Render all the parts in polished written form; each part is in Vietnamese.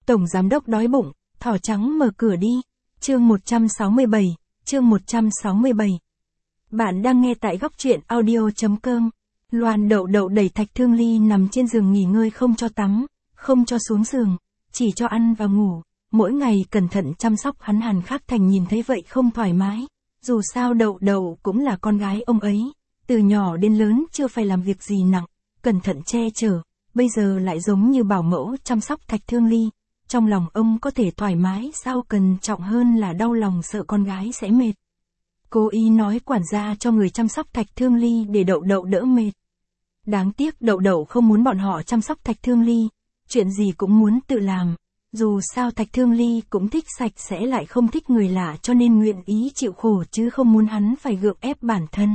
Tổng giám đốc đói bụng, thỏ trắng mở cửa đi. Chương 167, chương 167. Bạn đang nghe tại góc truyện audio.com. Loan Đậu Đậu đẩy Thạch Thương Ly nằm trên giường nghỉ ngơi, không cho tắm, không cho xuống giường, chỉ cho ăn và ngủ. Mỗi ngày cẩn thận chăm sóc hắn. Hàn Khắc Thành nhìn thấy vậy không thoải mái. Dù sao Đậu Đậu cũng là con gái ông ấy. Từ nhỏ đến lớn chưa phải làm việc gì nặng, cẩn thận che chở. Bây giờ lại giống như bảo mẫu chăm sóc Thạch Thương Ly. Trong lòng ông có thể thoải mái sao, cần trọng hơn là đau lòng sợ con gái sẽ mệt. Cố ý nói quản gia cho người chăm sóc Thạch Thương Ly để Đậu Đậu đỡ mệt. Đáng tiếc Đậu Đậu không muốn bọn họ chăm sóc Thạch Thương Ly, chuyện gì cũng muốn tự làm. Dù sao Thạch Thương Ly cũng thích sạch sẽ, lại không thích người lạ, cho nên nguyện ý chịu khổ chứ không muốn hắn phải gượng ép bản thân.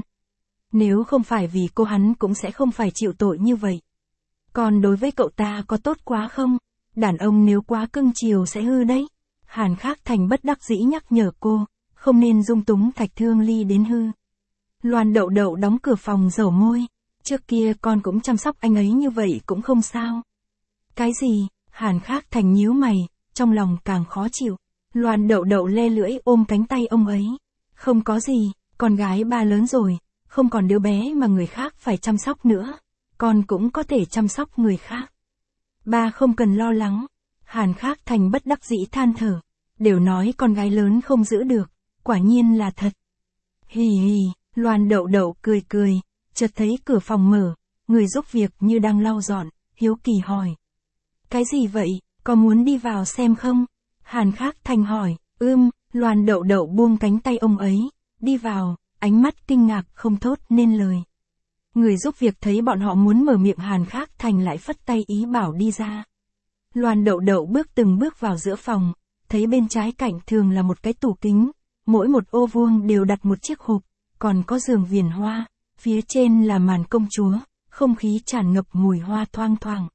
Nếu không phải vì cô, hắn cũng sẽ không phải chịu tội như vậy. Còn đối với cậu ta có tốt quá không? Đàn ông nếu quá cưng chiều sẽ hư đấy. Hàn Khắc Thành bất đắc dĩ nhắc nhở cô, không nên dung túng Thạch Thương Ly đến hư. Loan Đậu Đậu đóng cửa phòng dầu môi. Trước kia con cũng chăm sóc anh ấy như vậy cũng không sao. Cái gì? Hàn Khắc Thành nhíu mày, trong lòng càng khó chịu. Loan Đậu Đậu le lưỡi ôm cánh tay ông ấy. Không có gì, con gái ba lớn rồi, không còn đứa bé mà người khác phải chăm sóc nữa. Con cũng có thể chăm sóc người khác. Ba không cần lo lắng. Hàn Khắc Thành bất đắc dĩ than thở. Đều nói con gái lớn không giữ được, quả nhiên là thật. Hì hì, Loan Đậu Đậu cười cười, chợt thấy cửa phòng mở, người giúp việc như đang lau dọn, hiếu kỳ hỏi. Cái gì vậy, có muốn đi vào xem không? Hàn Khắc Thành hỏi. Loan Đậu Đậu buông cánh tay ông ấy, đi vào, ánh mắt kinh ngạc không thốt nên lời. Người giúp việc thấy bọn họ muốn mở miệng, Hàn Khắc Thành lại phất tay ý bảo đi ra. Loan Đậu Đậu bước từng bước vào giữa phòng, thấy bên trái cạnh thường là một cái tủ kính, mỗi một ô vuông đều đặt một chiếc hộp, còn có giường viền hoa, phía trên là màn công chúa, không khí tràn ngập mùi hoa thoang thoảng.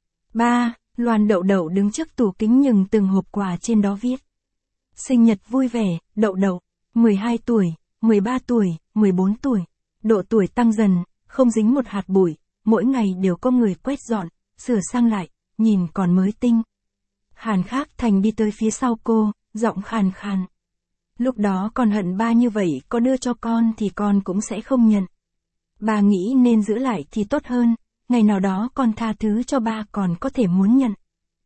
Ba, Loan Đậu Đậu đứng trước tủ kính nhường từng hộp quà trên đó viết. Sinh nhật vui vẻ, Đậu Đậu, 12 tuổi, 13 tuổi, 14 tuổi, độ tuổi tăng dần, không dính một hạt bụi, mỗi ngày đều có người quét dọn, sửa sang lại, nhìn còn mới tinh. Hàn Khắc Thành đi tới phía sau cô, giọng khàn khàn. Lúc đó con hận ba như vậy, có đưa cho con thì con cũng sẽ không nhận. Ba nghĩ nên giữ lại thì tốt hơn, ngày nào đó con tha thứ cho ba còn có thể muốn nhận.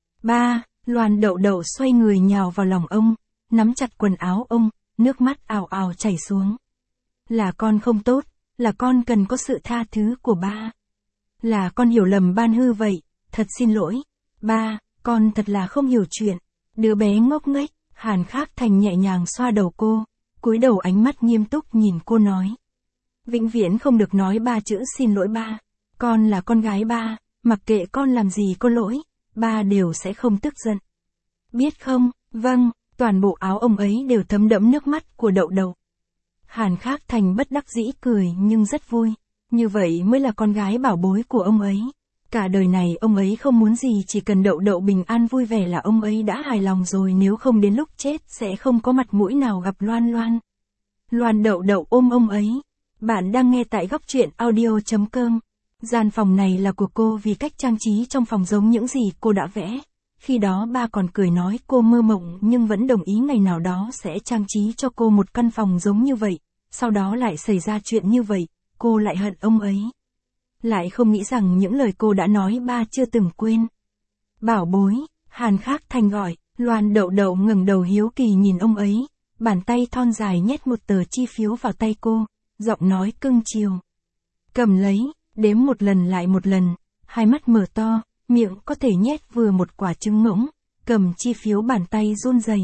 Ba, Loan Đậu Đậu xoay người nhào vào lòng ông, nắm chặt quần áo ông, nước mắt ào ào chảy xuống. Là con không tốt, là con cần có sự tha thứ của ba. Là con hiểu lầm ban hư vậy, thật xin lỗi. Ba, con thật là không hiểu chuyện. Đứa bé ngốc nghếch. Hàn Khắc Thành nhẹ nhàng xoa đầu cô, cúi đầu ánh mắt nghiêm túc nhìn cô nói. Vĩnh viễn không được nói ba chữ xin lỗi ba. Con là con gái ba, mặc kệ con làm gì có lỗi, ba đều sẽ không tức giận. Biết không? Vâng, toàn bộ áo ông ấy đều thấm đẫm nước mắt của Đậu Đậu. Hàn Khắc Thành bất đắc dĩ cười nhưng rất vui. Như vậy mới là con gái bảo bối của ông ấy. Cả đời này ông ấy không muốn gì, chỉ cần Đậu Đậu bình an vui vẻ là ông ấy đã hài lòng rồi, nếu không đến lúc chết sẽ không có mặt mũi nào gặp Loan Loan. Loan Đậu Đậu ôm ông ấy. Bạn đang nghe tại góc truyện audio.com. Gian phòng này là của cô vì cách trang trí trong phòng giống những gì cô đã vẽ. Khi đó ba còn cười nói cô mơ mộng nhưng vẫn đồng ý ngày nào đó sẽ trang trí cho cô một căn phòng giống như vậy. Sau đó lại xảy ra chuyện như vậy, cô lại hận ông ấy. Lại không nghĩ rằng những lời cô đã nói ba chưa từng quên. Bảo bối, Hàn Khắc Thành gọi. Loan Đậu Đậu ngẩng đầu hiếu kỳ nhìn ông ấy, bàn tay thon dài nhét một tờ chi phiếu vào tay cô, giọng nói cưng chiều. Cầm lấy, đếm một lần lại một lần, hai mắt mở to, miệng có thể nhét vừa một quả trứng ngỗng, cầm chi phiếu bàn tay run rẩy.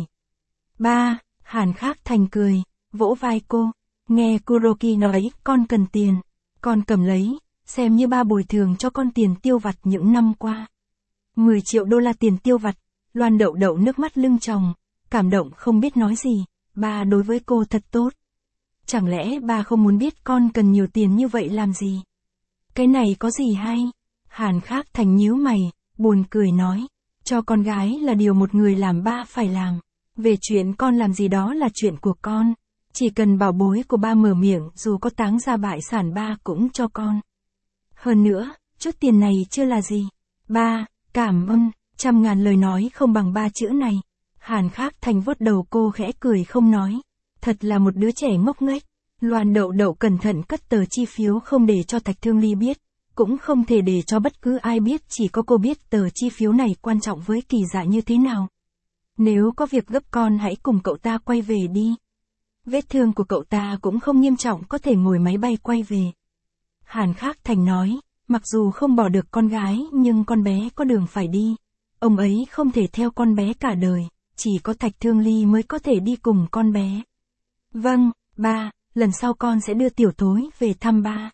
Ba, Hàn Khắc Thành cười, vỗ vai cô, nghe Kuroki nói con cần tiền, con cầm lấy, xem như ba bồi thường cho con tiền tiêu vặt những năm qua. 10 triệu đô la tiền tiêu vặt. Loan Đậu Đậu nước mắt lưng tròng, cảm động không biết nói gì, ba đối với cô thật tốt. Chẳng lẽ ba không muốn biết con cần nhiều tiền như vậy làm gì? Cái này có gì hay? Hàn Khắc Thành nhíu mày, buồn cười nói, cho con gái là điều một người làm ba phải làm. Về chuyện con làm gì đó là chuyện của con. Chỉ cần bảo bối của ba mở miệng, dù có táng ra bại sản ba cũng cho con. Hơn nữa, chút tiền này chưa là gì. Ba, cảm ơn. Trăm ngàn lời nói không bằng 3 chữ này. Hàn Khắc Thành vuốt đầu cô khẽ cười không nói. Thật là một đứa trẻ ngốc nghếch. Loan Đậu Đậu cẩn thận cất tờ chi phiếu không để cho Thạch Thương Ly biết. Cũng không thể để cho bất cứ ai biết, chỉ có cô biết tờ chi phiếu này quan trọng với Kỳ Dạ như thế nào. Nếu có việc gấp con hãy cùng cậu ta quay về đi. Vết thương của cậu ta cũng không nghiêm trọng, có thể ngồi máy bay quay về. Hàn Khắc Thành nói, mặc dù không bỏ được con gái nhưng con bé có đường phải đi. Ông ấy không thể theo con bé cả đời, chỉ có Thạch Thương Ly mới có thể đi cùng con bé. Vâng, ba, lần sau con sẽ đưa Tiểu Thối về thăm ba.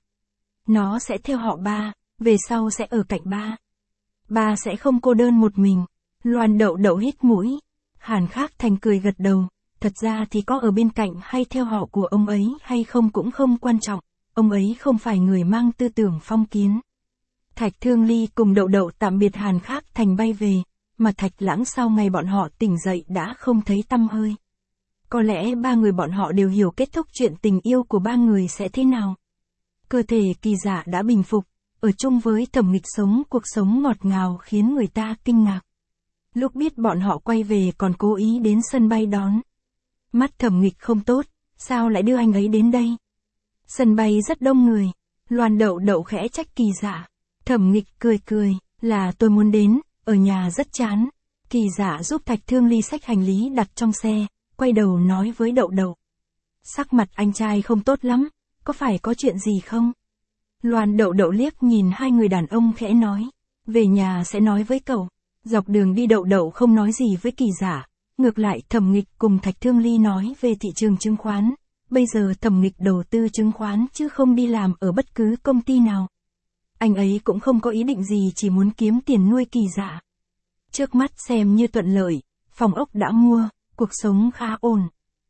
Nó sẽ theo họ ba, về sau sẽ ở cạnh ba. Ba sẽ không cô đơn một mình. Loan Đậu Đậu hít mũi. Hàn Khắc Thành cười gật đầu. Thật ra thì có ở bên cạnh hay theo họ của ông ấy hay không cũng không quan trọng. Ông ấy không phải người mang tư tưởng phong kiến. Thạch Thương Ly cùng Đậu Đậu tạm biệt Hàn Khắc Thành bay về, mà Thạch Lãng sau ngày bọn họ tỉnh dậy đã không thấy tăm hơi. Có lẽ ba người bọn họ đều hiểu kết thúc chuyện tình yêu của ba người sẽ thế nào. Cơ thể Kỳ Dạ đã bình phục, ở chung với Thẩm Nghịch sống cuộc sống ngọt ngào khiến người ta kinh ngạc. Lúc biết bọn họ quay về còn cố ý đến sân bay đón. Mắt Thẩm Nghịch không tốt, sao lại đưa anh ấy đến đây? Sân bay rất đông người. Loan Đậu Đậu khẽ trách Kỳ Dạ. Thẩm Nghịch cười cười, là tôi muốn đến, ở nhà rất chán. Kỳ Dạ giúp Thạch Thương Ly xách hành lý đặt trong xe, quay đầu nói với Đậu Đậu. Sắc mặt anh trai không tốt lắm, có phải có chuyện gì không? Loan Đậu Đậu liếc nhìn hai người đàn ông khẽ nói, về nhà sẽ nói với cậu. Dọc đường đi Đậu Đậu không nói gì với Kỳ Dạ, ngược lại Thẩm Nghịch cùng Thạch Thương Ly nói về thị trường chứng khoán. Bây giờ Thẩm Nghịch đầu tư chứng khoán chứ không đi làm ở bất cứ công ty nào. Anh ấy cũng không có ý định gì, chỉ muốn kiếm tiền nuôi Kỳ Dạ. Trước mắt xem như thuận lợi, phòng ốc đã mua, cuộc sống khá ổn.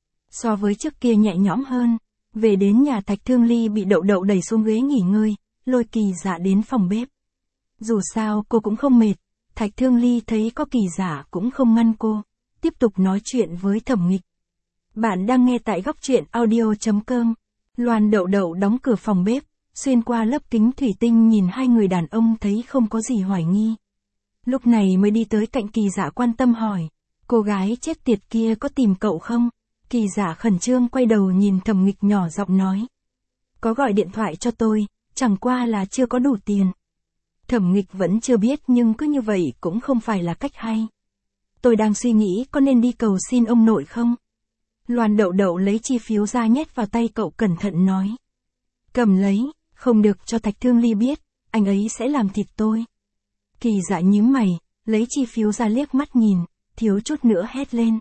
So với trước kia nhẹ nhõm hơn. Về đến nhà Thạch Thương Ly bị Đậu Đậu đẩy xuống ghế nghỉ ngơi, lôi Kỳ Dạ đến phòng bếp. Dù sao cô cũng không mệt, Thạch Thương Ly thấy có Kỳ Dạ cũng không ngăn cô, tiếp tục nói chuyện với Thẩm Nghịch. Bạn đang nghe tại góc truyện audio.com. Loan Đậu Đậu đóng cửa phòng bếp, xuyên qua lớp kính thủy tinh nhìn hai người đàn ông thấy không có gì hoài nghi. Lúc này mới đi tới cạnh Kỳ Dạ quan tâm hỏi, cô gái chết tiệt kia có tìm cậu không? Kỳ Dạ khẩn trương quay đầu nhìn Thẩm Nghịch nhỏ giọng nói. Có gọi điện thoại cho tôi, chẳng qua là chưa có đủ tiền. Thẩm Nghịch vẫn chưa biết nhưng cứ như vậy cũng không phải là cách hay. Tôi đang suy nghĩ có nên đi cầu xin ông nội không? Loan Đậu Đậu lấy chi phiếu ra nhét vào tay cậu cẩn thận nói. Cầm lấy, không được cho Thạch Thương Ly biết, anh ấy sẽ làm thịt tôi. Kỳ Dạ nhíu mày, lấy chi phiếu ra liếc mắt nhìn, thiếu chút nữa hét lên.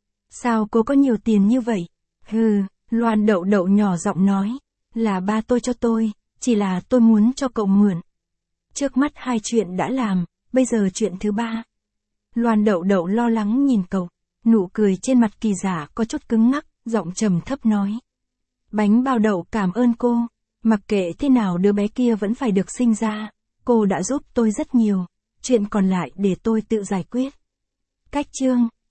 Sao cô có nhiều tiền như vậy? Hừ, Loan Đậu Đậu nhỏ giọng nói, là ba tôi cho tôi, chỉ là tôi muốn cho cậu mượn. Trước mắt hai chuyện đã làm, bây giờ chuyện thứ ba. Loan Đậu Đậu lo lắng nhìn cậu, nụ cười trên mặt Kỳ Dạ có chút cứng ngắc, giọng trầm thấp nói. Bánh bao đậu cảm ơn cô, mặc kệ thế nào đứa bé kia vẫn phải được sinh ra, cô đã giúp tôi rất nhiều, chuyện còn lại để tôi tự giải quyết. Cách chương